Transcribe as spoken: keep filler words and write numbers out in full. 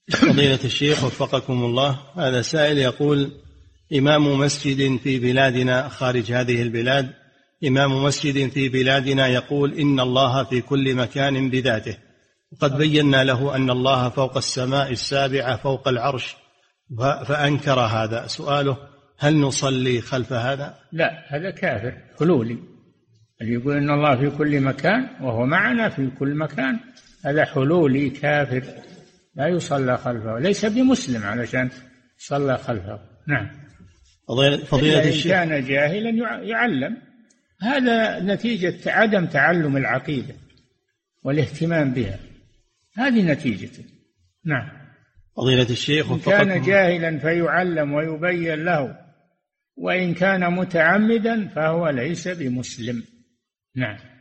فضيلة الشيخ وفقكم الله، هذا سائل يقول: إمام مسجد في بلادنا خارج هذه البلاد إمام مسجد في بلادنا يقول إن الله في كل مكان بذاته، وقد بينا له أن الله فوق السماء السابعة فوق العرش، فأنكر هذا. سؤاله: هل نصلي خلف هذا؟ لا، هذا كافر حلولي. اللي يقول إن الله في كل مكان وهو معنا في كل مكان، هذا حلولي كافر لا يصلى خلفه، ليس بمسلم علشان صلى خلفه. نعم. فضيلة الشيخ، إن كان جاهلا يعلم، هذا نتيجة عدم تعلم العقيدة والاهتمام بها، هذه نتيجته. نعم. فضيلة الشيخ، إن كان جاهلا فيعلم ويبين له، وإن كان متعمدا فهو ليس بمسلم. نعم.